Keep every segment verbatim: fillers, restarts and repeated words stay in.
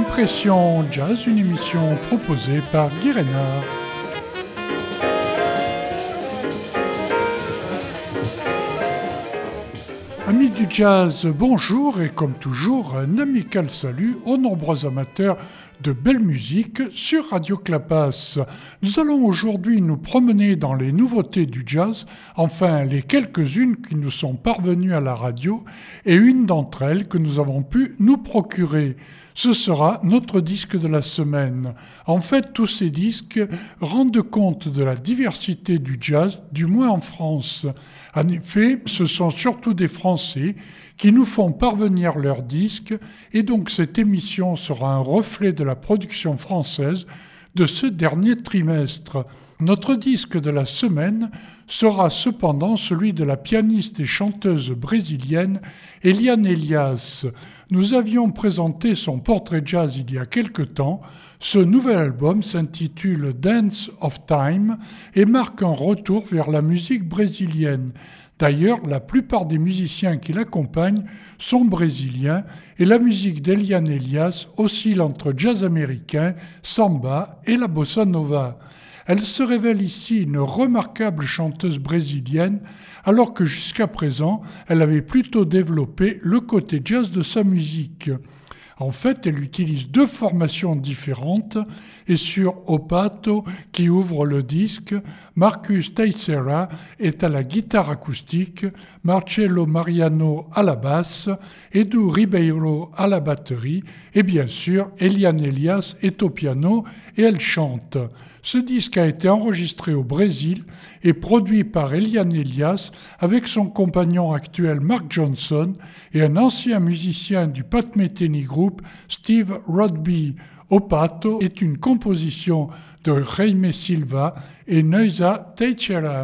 Impression Jazz, une émission proposée par Guy Reynard. Amis du jazz, bonjour et comme toujours, un amical salut aux nombreux amateurs de belle musique sur Radio Clapas. Nous allons aujourd'hui nous promener dans les nouveautés du jazz, enfin les quelques-unes qui nous sont parvenues à la radio et une d'entre elles que nous avons pu nous procurer. Ce sera notre disque de la semaine. En fait, tous ces disques rendent compte de la diversité du jazz, du moins en France. En effet, ce sont surtout des Français qui nous font parvenir leurs disques et donc cette émission sera un reflet de la production française de ce dernier trimestre. Notre disque de la semaine sera cependant celui de la pianiste et chanteuse brésilienne Eliane Elias. Nous avions présenté son portrait jazz il y a quelque temps. Ce nouvel album s'intitule Dance of Time et marque un retour vers la musique brésilienne. D'ailleurs, la plupart des musiciens qui l'accompagnent sont brésiliens et la musique d'Eliane Elias oscille entre jazz américain, samba et la bossa nova. Elle se révèle ici une remarquable chanteuse brésilienne, alors que jusqu'à présent, elle avait plutôt développé le côté jazz de sa musique. En fait, elle utilise deux formations différentes et sur Opato, qui ouvre le disque, Marcus Teixeira est à la guitare acoustique, Marcelo Mariano à la basse, Edu Ribeiro à la batterie et bien sûr, Eliane Elias est au piano et elle chante. Ce disque a été enregistré au Brésil et produit par Eliane Elias avec son compagnon actuel Mark Johnson et un ancien musicien du Pat Metheny Group, Steve Rodby. Opato est une composition de Jaime Silva et Neuza Teixeira.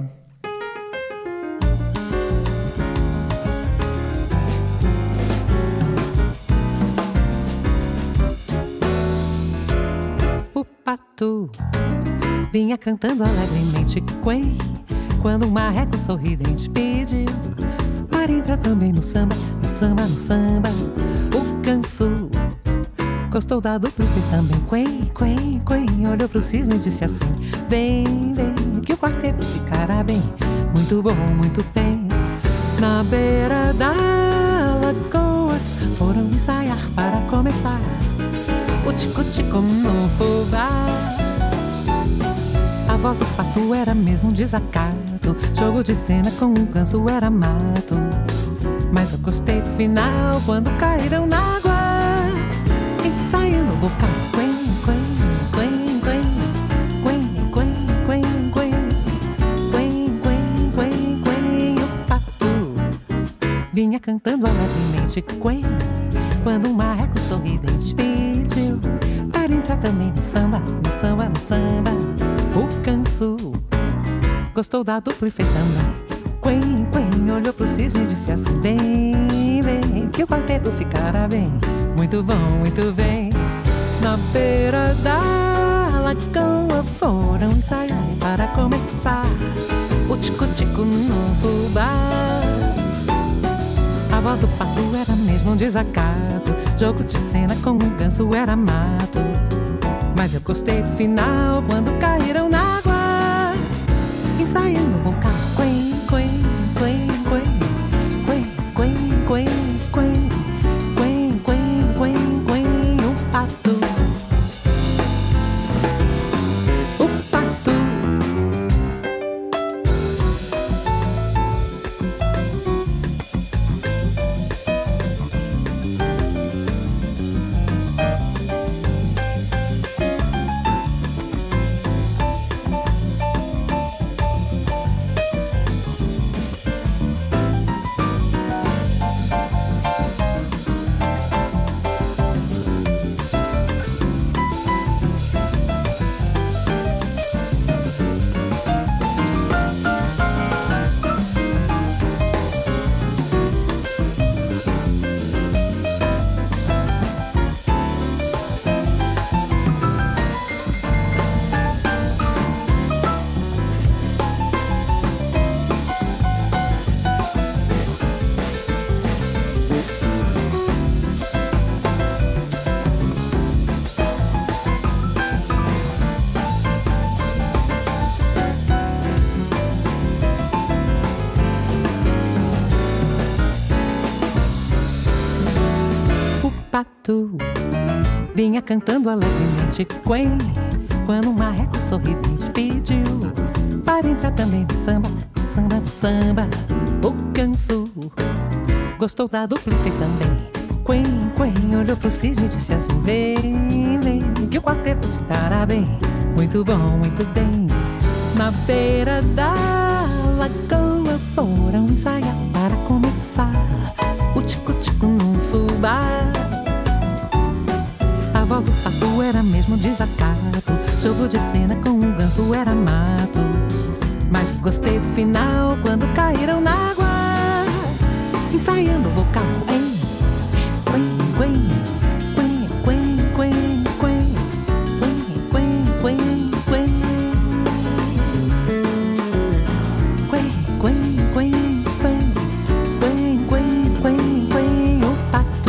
Opato vinha cantando alegremente quen, quando um marreco sorridente pediu para entrar também no samba, no samba, no samba. O canso gostou da dupla e fez também quen, quen, quen. Olhou pro cisne e disse assim: vem, vem, que o quarteto ficará bem, muito bom, muito bem. Na beira da lagoa foram ensaiar para começar o tico-tico no fubá. A voz do pato era mesmo um desacato, jogo de cena com um canso era mato. Mas eu gostei do final, quando caíram na água, ensaiando o vocal. Quen, quen, quen, quen, quen, quen, quen, quen, quen, quen, quen. O pato vinha cantando alegremente quen, quando um marreco sorridente pediu para entrar também no samba, no samba, no samba. O canso gostou da dupla e fez também quen, quen. Olhou pro cisne e disse assim: vem, vem, que o quarteto ficará bem, muito bom, muito bem. Na beira da lagoa foram ensaiar para começar o tico-tico no fubá. A voz do pato era mesmo um desacato, jogo de cena com um ganso era mato. Mas eu gostei do final, quando caíram na água, ensaiando o vocal. Quen, quen, quen, quen, quen, quen, quen, quen, quen, quen, quen, o pato. O pato. pato vinha cantando alegremente quen, quando um marreco sorridente pediu para entrar também no samba, no samba, no samba. O canso gostou da dupla e fez também quen, quen, olhou pro cisne e disse assim: vem, vem, que o quarteto ficará bem, muito bom, muito bem. Na beira da lagoa foram ensaiar para começar o tico-tico num fubá. A voz do pato era mesmo desacato, jogo de cena com um ganso era mato. Mas gostei do final quando caíram na água, ensaiando o vocal. Quen, quen, quen, quen, quen, quen, quen, quen, quen, quen. Quen, quen, quen, quen, quen, quen, quen, quen, o pato.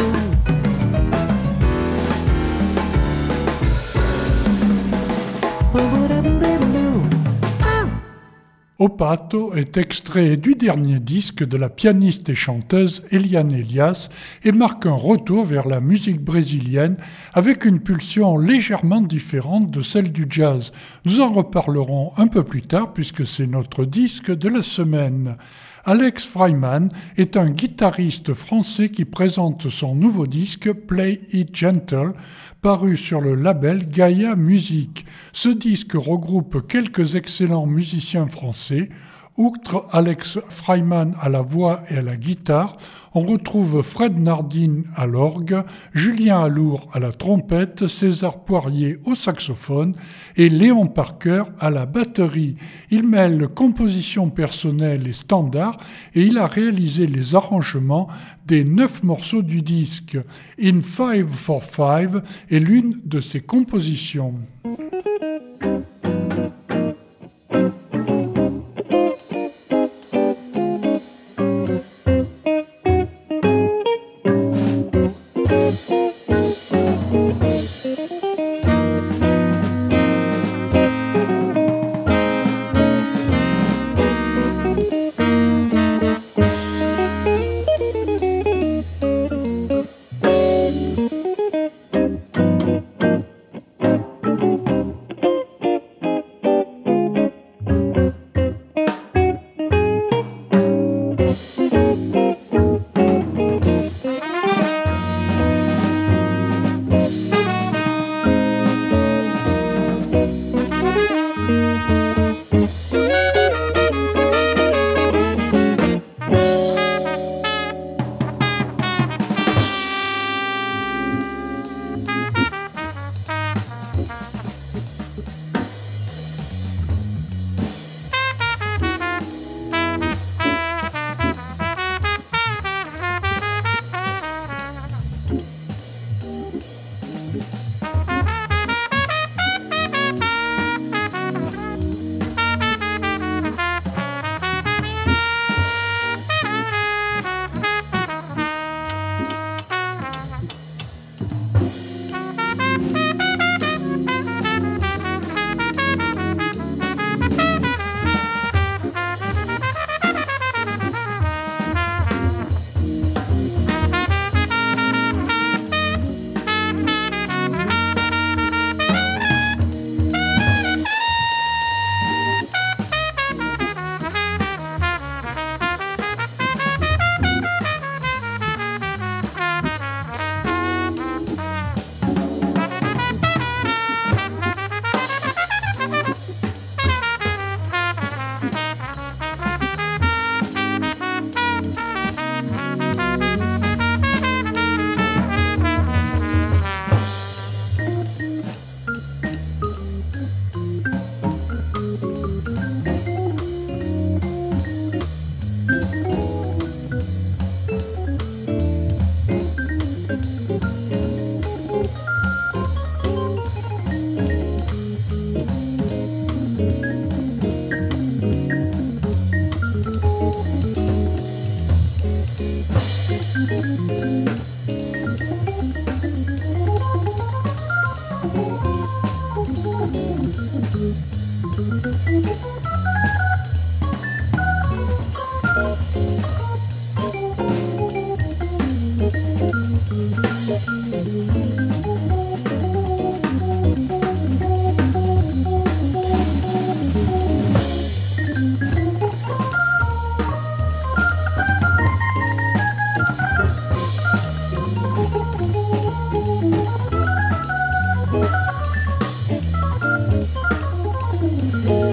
Au Pato est extrait du dernier disque de la pianiste et chanteuse Eliane Elias et marque un retour vers la musique brésilienne avec une pulsion légèrement différente de celle du jazz. Nous en reparlerons un peu plus tard puisque c'est notre disque de la semaine. Alex Freiman est un guitariste français qui présente son nouveau disque Play It Gentle, paru sur le label Gaia Music. Ce disque regroupe quelques excellents musiciens français. Outre Alex Freiman à la voix et à la guitare, on retrouve Fred Nardin à l'orgue, Julien Alour à la trompette, César Poirier au saxophone et Léon Parker à la batterie. Il mêle composition personnelle et standard et il a réalisé les arrangements des neuf morceaux du disque. In Five for Five est l'une de ses compositions.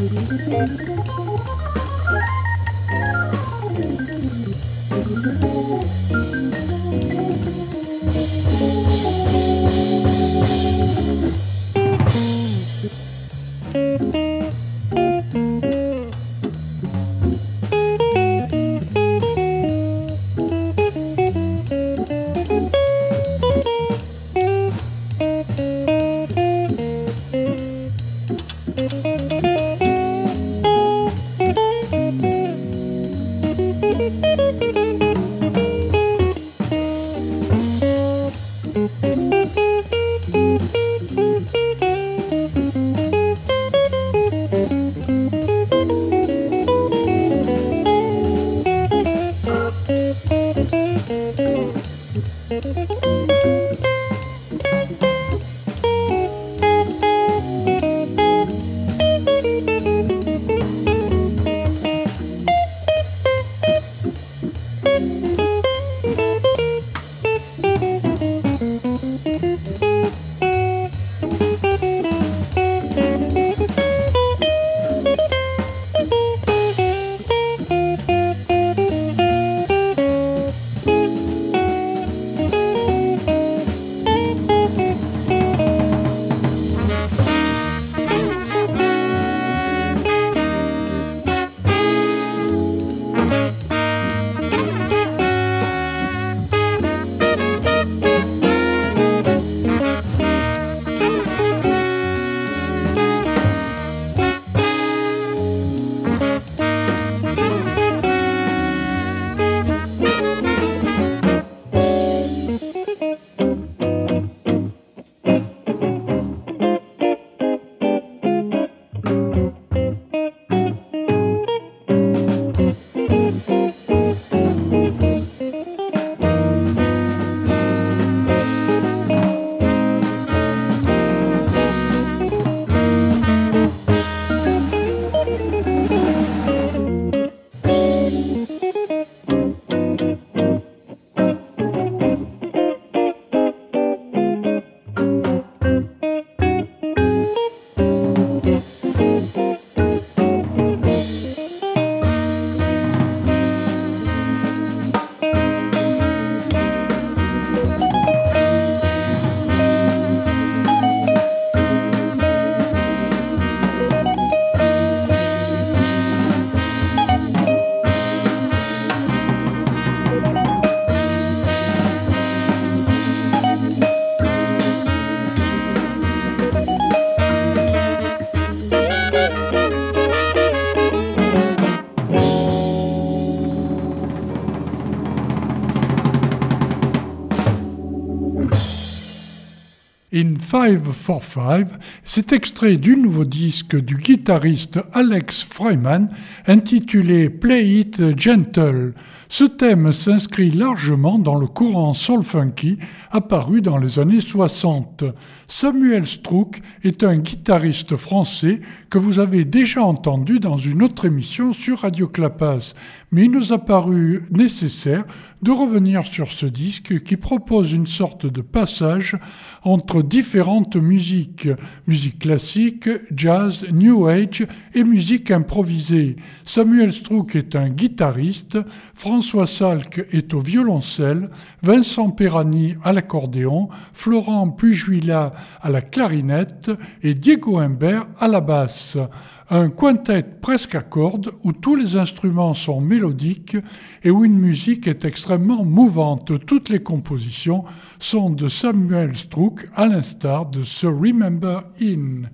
In five four five, c'est extrait du nouveau disque du guitariste Alex Freiman intitulé Play It Gentle. Ce thème s'inscrit largement dans le courant soul-funky apparu dans les années soixante. Samuel Strouk est un guitariste français que vous avez déjà entendu dans une autre émission sur Radio Clapas, mais il nous a paru nécessaire de revenir sur ce disque qui propose une sorte de passage entre différentes musiques, musique classique, jazz, new age et musique improvisée. Samuel Strouk est un guitariste, François Salk est au violoncelle, Vincent Perani à l'accordéon, Florent Pujuila à la clarinette et Diego Humbert à la basse. Un quintet presque à cordes où tous les instruments sont mélodiques et où une musique est extrêmement mouvante. Toutes les compositions sont de Samuel Strouk à l'instar de ce Remember In.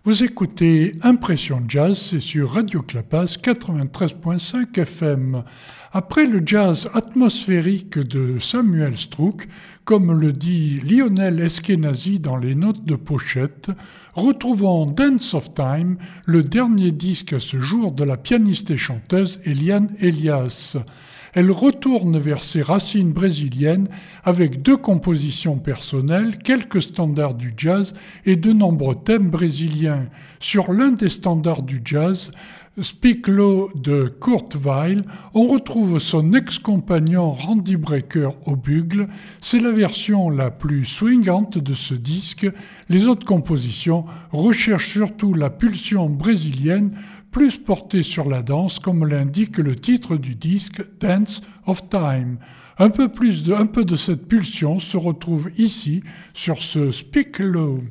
Vous écoutez Impression Jazz, c'est sur Radio Clapas quatre-vingt-treize virgule cinq F M. Après le jazz atmosphérique de Samuel Strouk, comme le dit Lionel Eskenazi dans les notes de pochette, retrouvons Dance of Time, le dernier disque à ce jour de la pianiste et chanteuse Eliane Elias. Elle retourne vers ses racines brésiliennes avec deux compositions personnelles, quelques standards du jazz et de nombreux thèmes brésiliens. Sur l'un des standards du jazz, Speak Low de Kurt Weill, on retrouve son ex-compagnon Randy Brecker au bugle. C'est la version la plus swingante de ce disque. Les autres compositions recherchent surtout la pulsion brésilienne, plus portée sur la danse, comme l'indique le titre du disque Dance of Time. Un peu plus de, un peu de cette pulsion se retrouve ici sur ce Speak Low.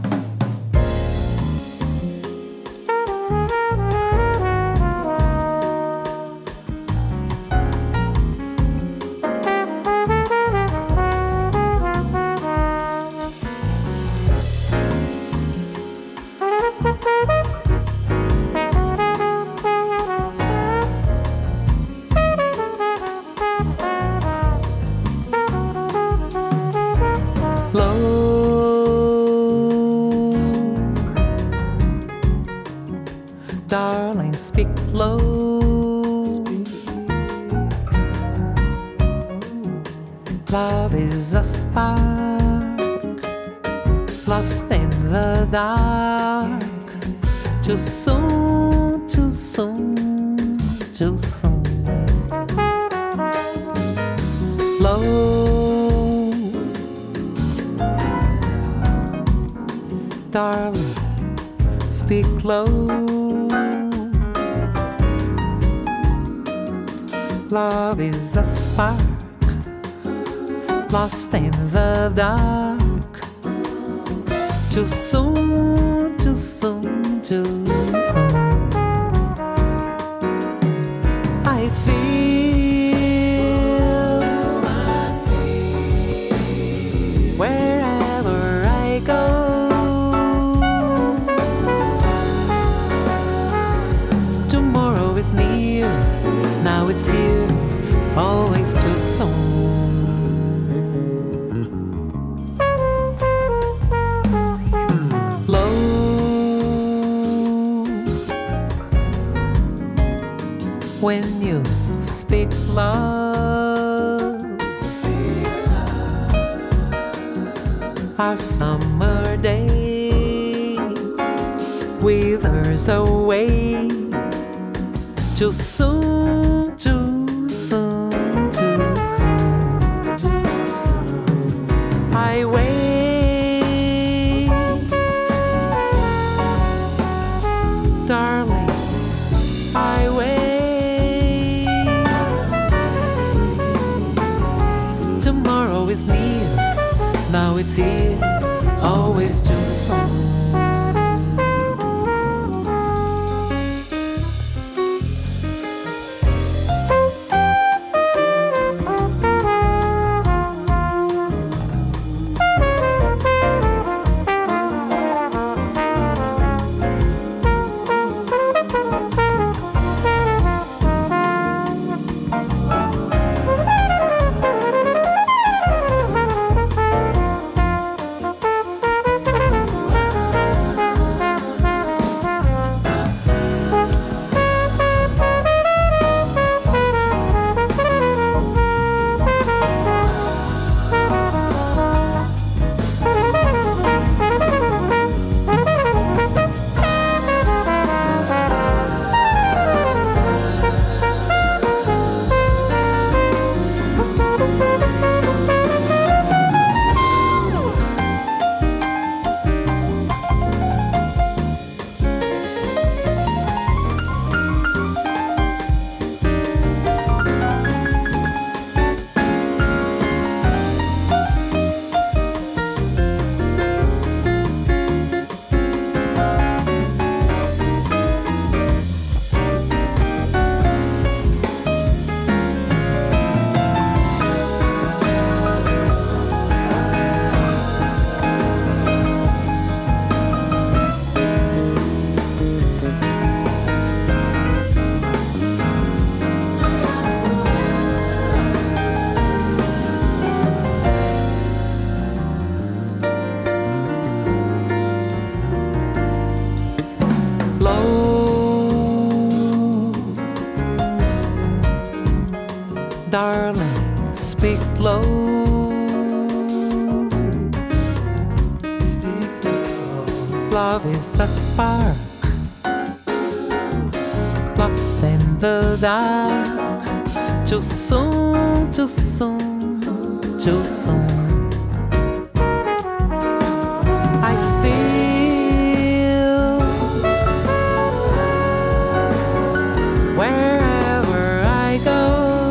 Too soon, too soon, too soon. Low, darling, speak low. Love is a spark lost in the dark. Too soon, too soon, too soon. I feel, I feel wherever I go. Tomorrow is near, now it's here, always too soon. When you speak love, our summer day withers away. Too soon, too soon, too soon. I wait, darling, I wait. Tomorrow is near, now it's here, always too soon. darling, speak low. Speak low. Love is a spark, lost in the dark. Too soon, too soon, too soon. I feel wherever I go.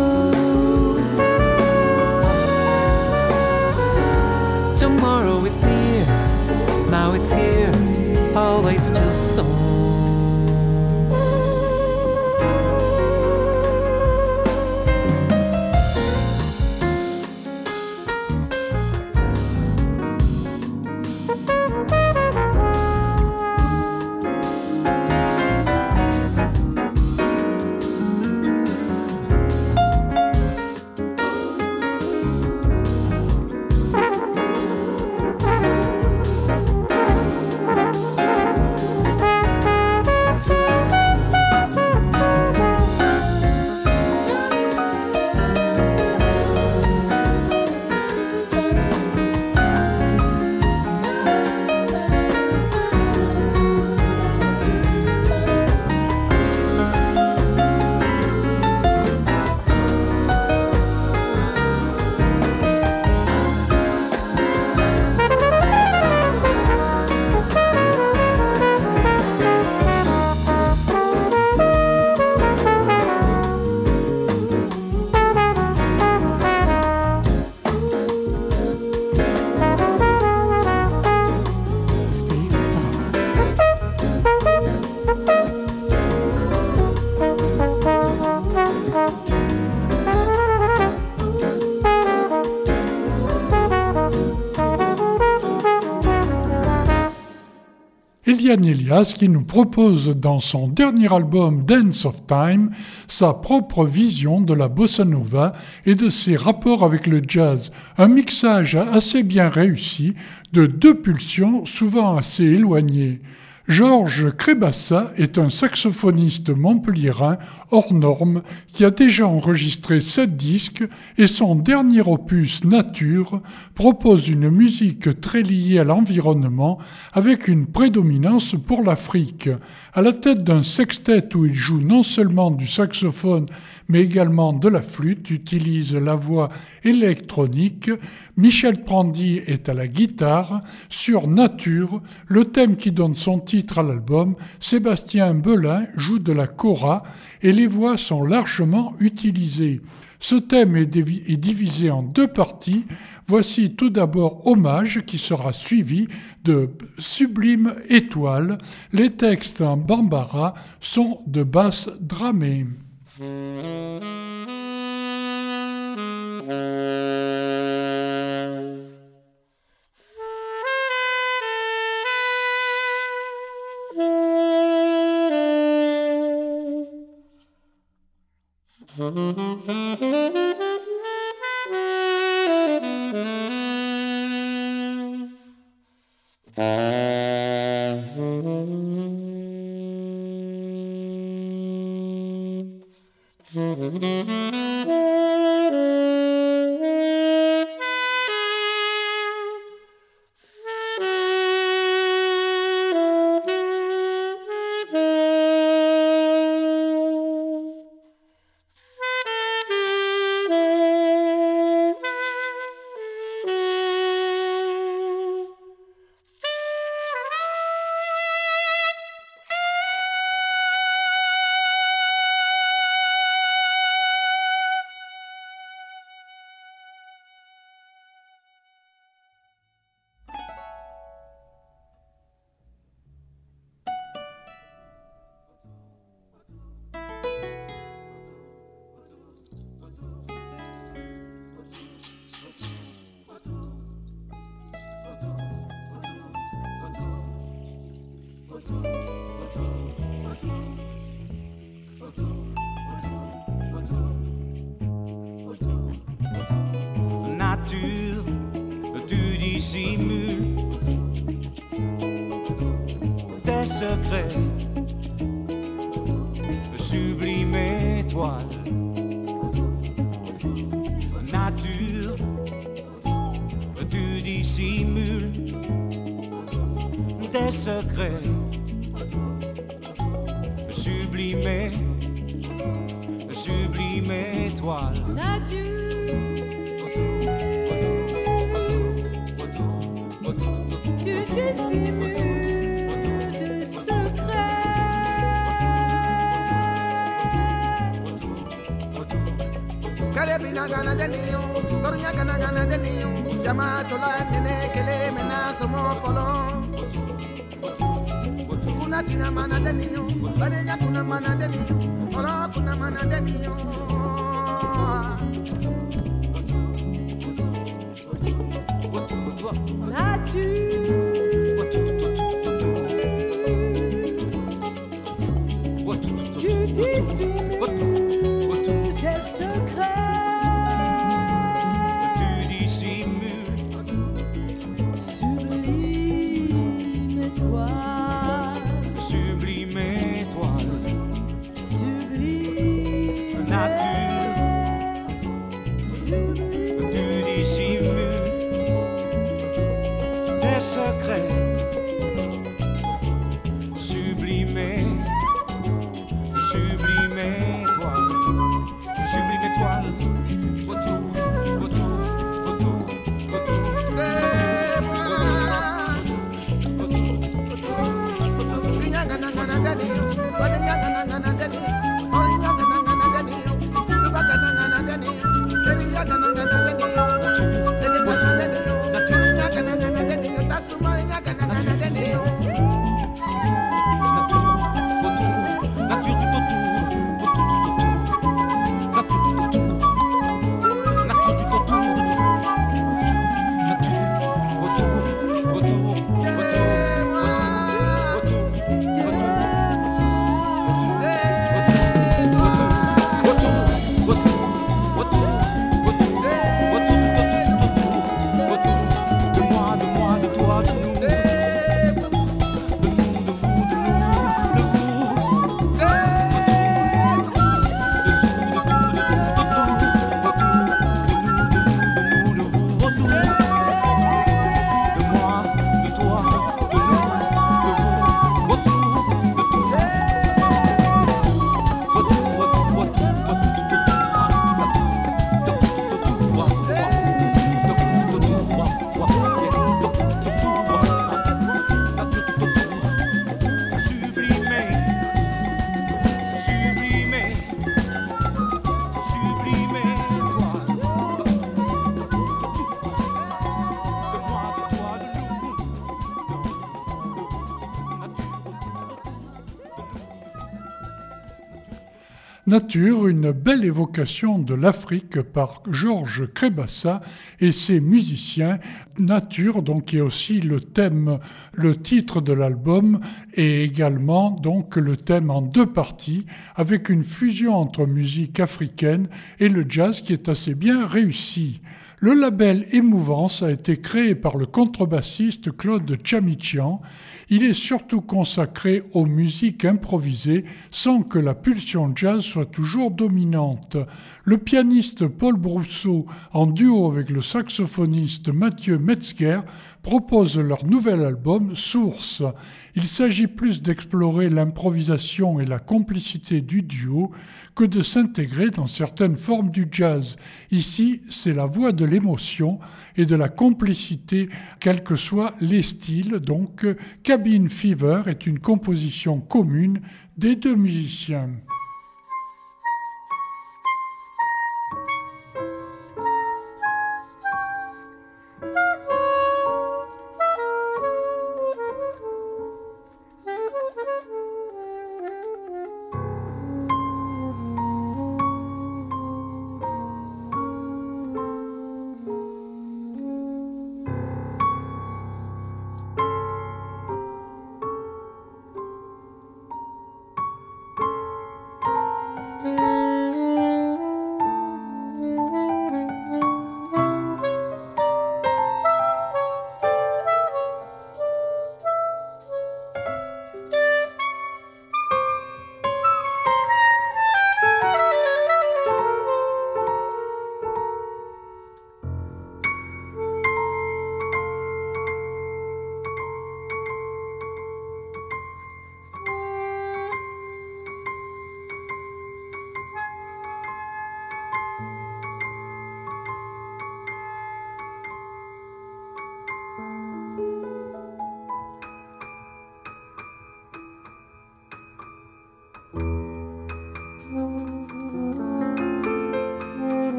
Tomorrow is near, now it's here, always too soon. Eliane Elias qui nous propose dans son dernier album Dance of Time sa propre vision de la bossa nova et de ses rapports avec le jazz, un mixage assez bien réussi de deux pulsions souvent assez éloignées. Georges Crébassa est un saxophoniste montpelliérain hors norme qui a déjà enregistré sept disques et son dernier opus Nature propose une musique très liée à l'environnement avec une prédominance pour l'Afrique. À la tête d'un sextet où il joue non seulement du saxophone mais également de la flûte, utilise la voix électronique, Michel Prandi est à la guitare. Sur Nature, le thème qui donne son titre à l'album, Sébastien Belin joue de la kora et les voix sont largement utilisées. Ce thème est, dévi- est divisé en deux parties. Voici tout d'abord Hommage qui sera suivi de Sublime Étoile. Les textes en bambara sont de basse dramée. Nature, tu dissimules tes secrets, sublime étoile, dissimule des secrets. Sublimer, sublime étoile. Tu dissimules des secrets. Karabina gana deniyo, Toria gana gana deniyo, Jama tola nene kele mena somo polo. Kuna tina mana deniyo, Bareya kuna mana deniyo, Ora kuna mana deniyo. Tu dissimules des secrets. Tu dissimules. Sublime étoile. Sublime étoile. Sublime nature. Sublime. Tu dissimules des secrets. Sublime. Sublime étoile, sublime étoile, retour, retour, retour, retour, Nature, une belle évocation de l'Afrique par Georges Crébassa et ses musiciens. Nature, donc, qui est aussi le thème, le titre de l'album, et également donc le thème en deux parties, avec une fusion entre musique africaine et le jazz qui est assez bien réussi. Le label Émouvance a été créé par le contrebassiste Claude Tchamichian. Il est surtout consacré aux musiques improvisées sans que la pulsion jazz soit toujours dominante. Le pianiste Paul Brousseau, en duo avec le saxophoniste Mathieu Metzger, propose leur nouvel album Source. Il s'agit plus d'explorer l'improvisation et la complicité du duo que de s'intégrer dans certaines formes du jazz. Ici, c'est la voix de l'émotion et de la complicité, quels que soient les styles. Donc, Cabin Fever est une composition commune des deux musiciens.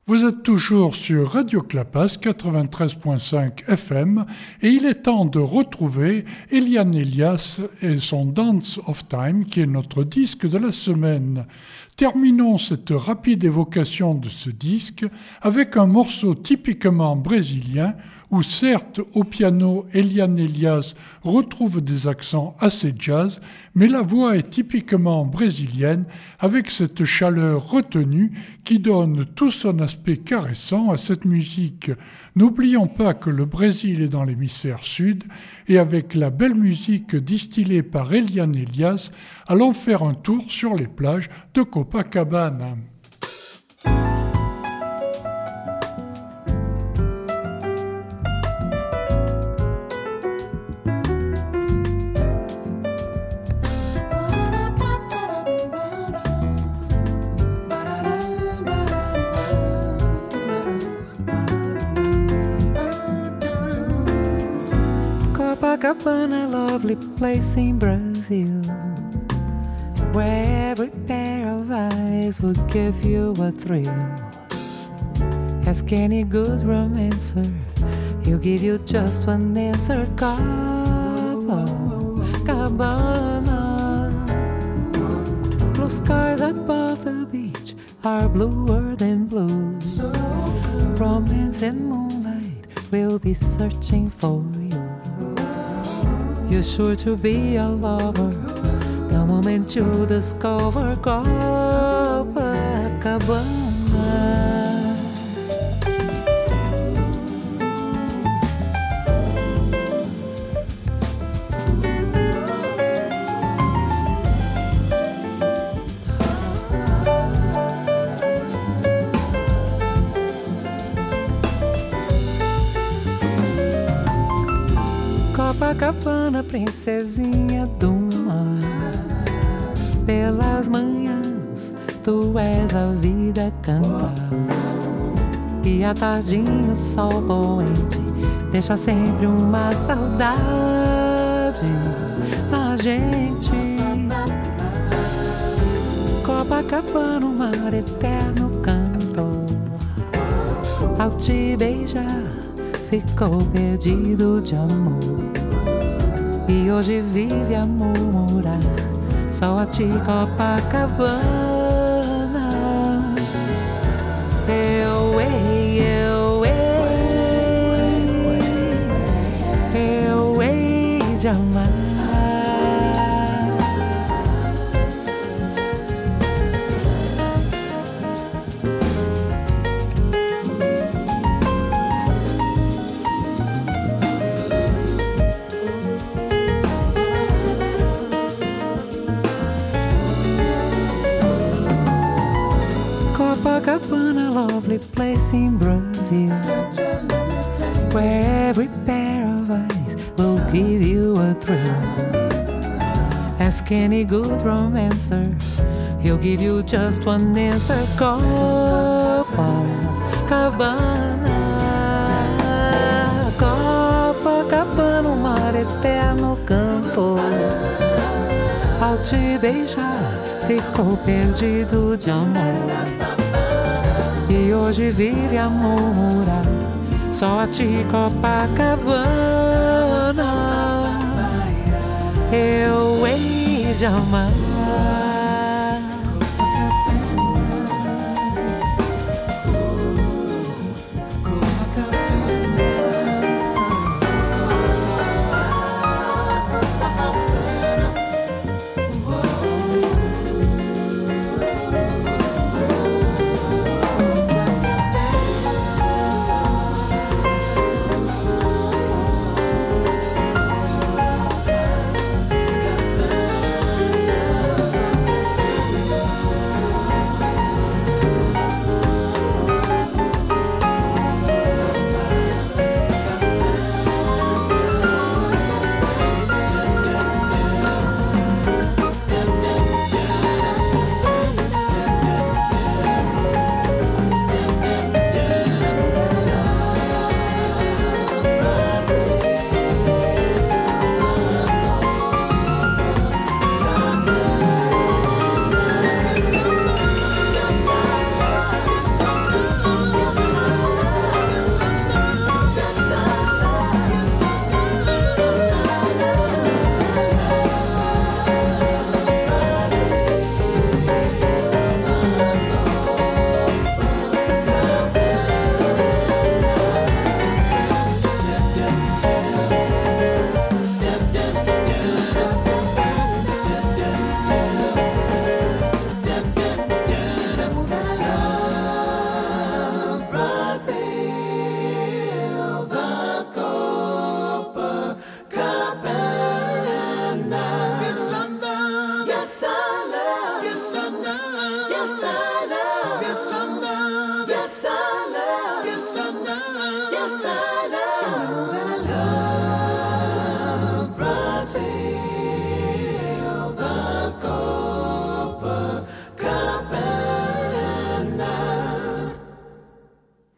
Vous êtes toujours sur Radio Clapas quatre-vingt-treize virgule cinq F M et il est temps de retrouver Eliane Elias et son Dance of Time qui est notre disque de la semaine. Terminons cette rapide évocation de ce disque avec un morceau typiquement brésilien où certes au piano Eliane Elias retrouve des accents assez jazz, mais la voix est typiquement brésilienne avec cette chaleur retenue qui donne tout son aspect caressant à cette musique. N'oublions pas que le Brésil est dans l'hémisphère sud et avec la belle musique distillée par Eliane Elias, allons faire un tour sur les plages de Copacabana. Copacabana, lovely place in Brazil, where every pair of eyes will give you a thrill. Ask any good romancer, he'll give you just one answer. Copacabana, blue skies above the beach are bluer than blue. Romance and moonlight will be searching for you. You're sure to be a lover the moment you discover Copacabana. Copacabana, princesinha do mar, pelas manhãs tu és a vida cantar. E à tardinha o sol poente deixa sempre uma saudade na gente. Copacabana, o mar eterno cantou, ao te beijar ficou perdido de amor. E hoje vive a murmurar só a ti, Copacabana. Eu hei, eu hei, eu hei de amar. Copacabana, lovely place in Brazil, where every pair of eyes will give you a thrill. Ask any good romancer, he'll give you just one answer. Copacabana, Copacabana, o mar eterno cantou, ao te beijar ficou perdido de amor. E hoje vive a murmurar só a ti, Copacabana. Eu hei de amar.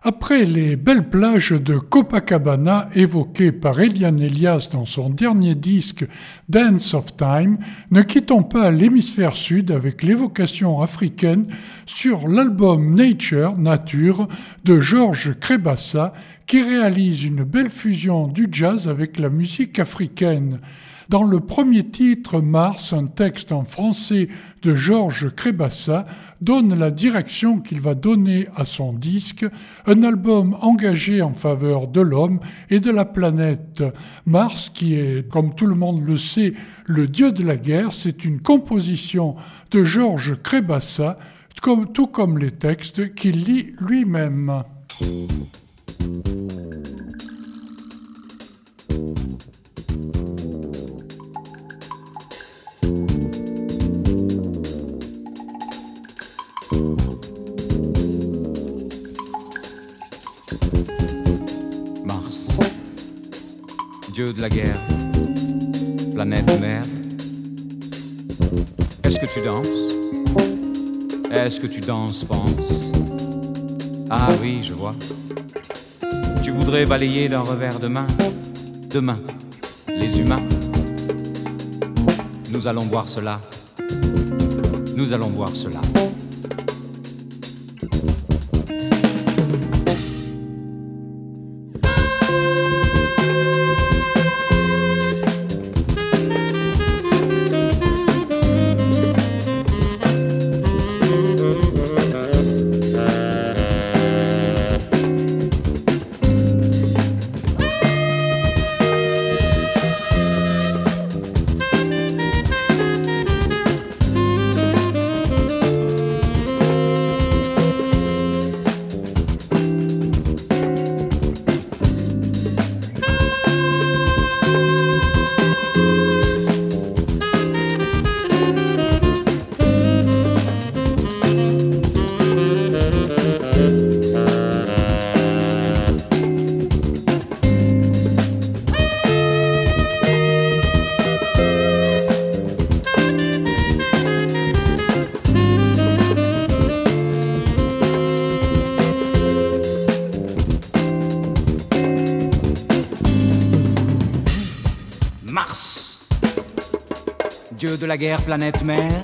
Après les belles plages de Copacabana évoquées par Eliane Elias dans son dernier disque Dance of Time, ne quittons pas l'hémisphère sud avec l'évocation africaine sur l'album Nature, Nature de Georges Crébassa qui réalise une belle fusion du jazz avec la musique africaine. Dans le premier titre, Mars, un texte en français de Georges Crébassa, donne la direction qu'il va donner à son disque, un album engagé en faveur de l'homme et de la planète. Mars, qui est, comme tout le monde le sait, le dieu de la guerre, c'est une composition de Georges Crébassa, comme, tout comme les textes qu'il lit lui-même. Mars, dieu de la guerre, planète mère. Est-ce que tu danses? Est-ce que tu danses, pense? Ah oui, je vois. Tu voudrais balayer d'un revers de main, demain, les humains. Nous allons voir cela. Nous allons voir cela. Dieu de la guerre, planète mère,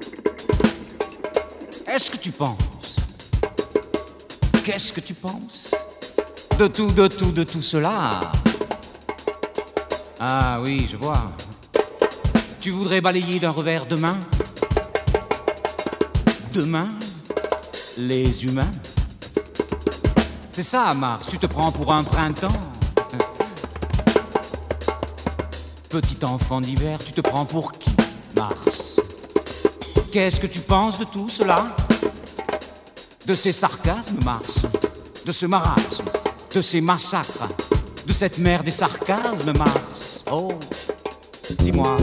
est-ce que tu penses? Qu'est-ce que tu penses? De tout, de tout, de tout cela. Ah oui, je vois. Tu voudrais balayer d'un revers demain? Demain, les humains. C'est ça, Mars, tu te prends pour un printemps. Petit enfant d'hiver, tu te prends pour qui, Mars? Qu'est-ce que tu penses de tout cela? De ces sarcasmes, Mars? De ce marasme? De ces massacres? De cette mer des sarcasmes, Mars? Oh, dis-moi.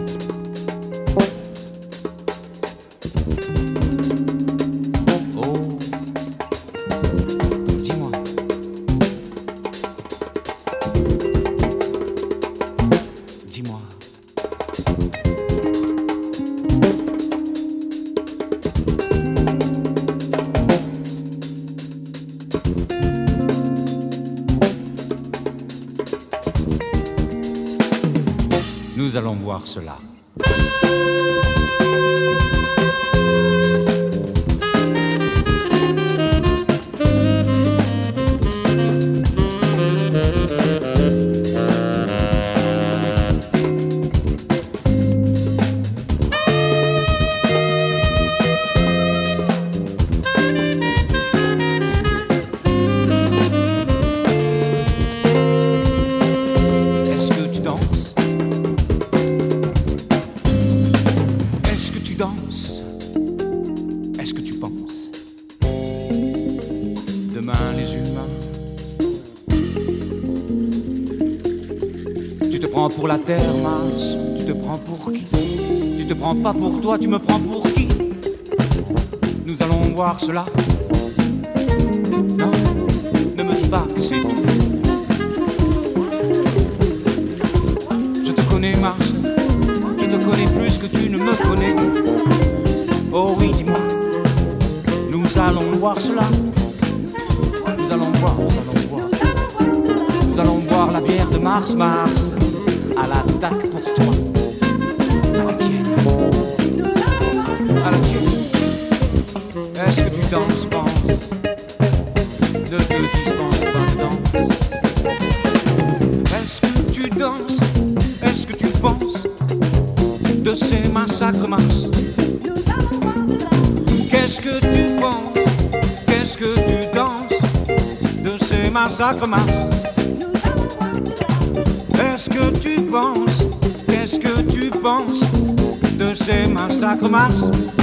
Oh, dis-moi. Dis-moi. Nous allons voir cela. Pour la terre, Mars, tu te prends pour qui? Tu te prends pas pour toi, tu me prends pour qui? Nous allons voir cela. Non, ne me dis pas que c'est tout. Je te connais, Mars, je te connais plus que tu ne me connais. Oh oui, dis-moi, nous allons voir cela. Nous allons boire, nous allons boire. Nous allons boire la bière de Mars, Mars, à l'attaque pour toi, à la tienne, à la tienne. Est-ce que tu danses, penses? Ne te dispense pas de danse. Est-ce que tu danses? Est-ce que tu penses de ces massacres Mars? Qu'est-ce que tu penses? Qu'est-ce que tu danses de ces massacres Mars? Est-ce que tu penses? Qu'est-ce que tu penses de ces massacres Mars?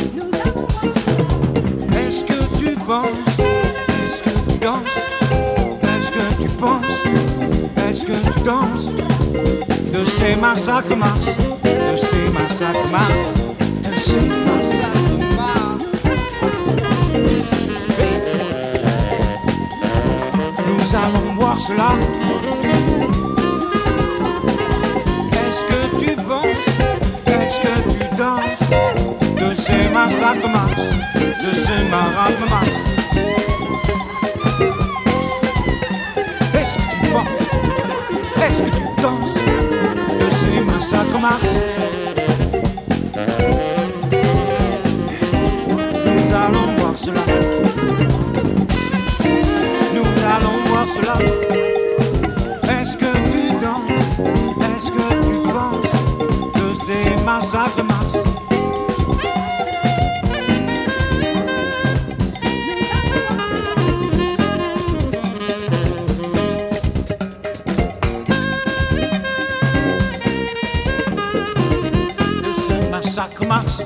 Est-ce que tu penses? Est-ce que tu danses? Est-ce que tu penses? Est-ce que tu danses de ces massacres Mars? De ces massacres Mars? De ces massacres Mars? Hey. Nous allons voir cela. Est-ce que tu penses? Est-ce que tu danses de ces massacres Mars? De ces marasmes Mars? Est-ce que tu penses? Est-ce que tu danses de ces massacres Mars? Nous allons voir cela. Nous allons voir cela. Est-ce que tu danses? Est-ce que tu penses de ces massacres Mars? Massacre Mars.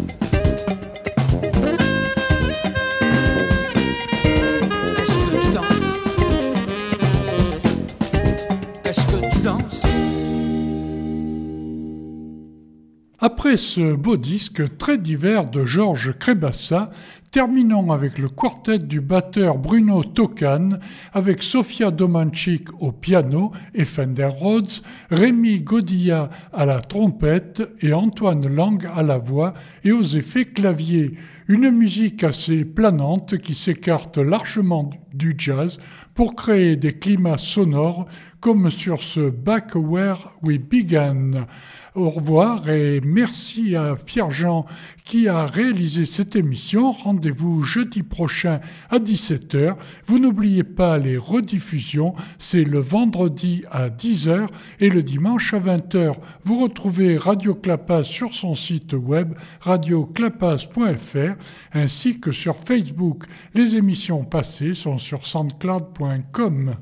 Est-ce que tu danses? Est-ce que tu danses? Après ce beau disque très divers de Georges Crébassa, terminons avec le quartet du batteur Bruno Tocan, avec Sofia Domanchik au piano et Fender Rhodes, Rémi Godilla à la trompette et Antoine Lang à la voix et aux effets clavier. Une musique assez planante qui s'écarte largement du jazz pour créer des climats sonores comme sur ce Back Where We Began. Au revoir et merci à Pierre-Jean qui a réalisé cette émission. Rendez-vous jeudi prochain à dix-sept heures. Vous n'oubliez pas les rediffusions, c'est le vendredi à dix heures et le dimanche à vingt heures. Vous retrouvez Radio Clapas sur son site web radio clapas point f r ainsi que sur Facebook. Les émissions passées sont sur soundcloud point com.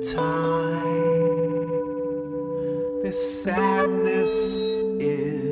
time. This sadness is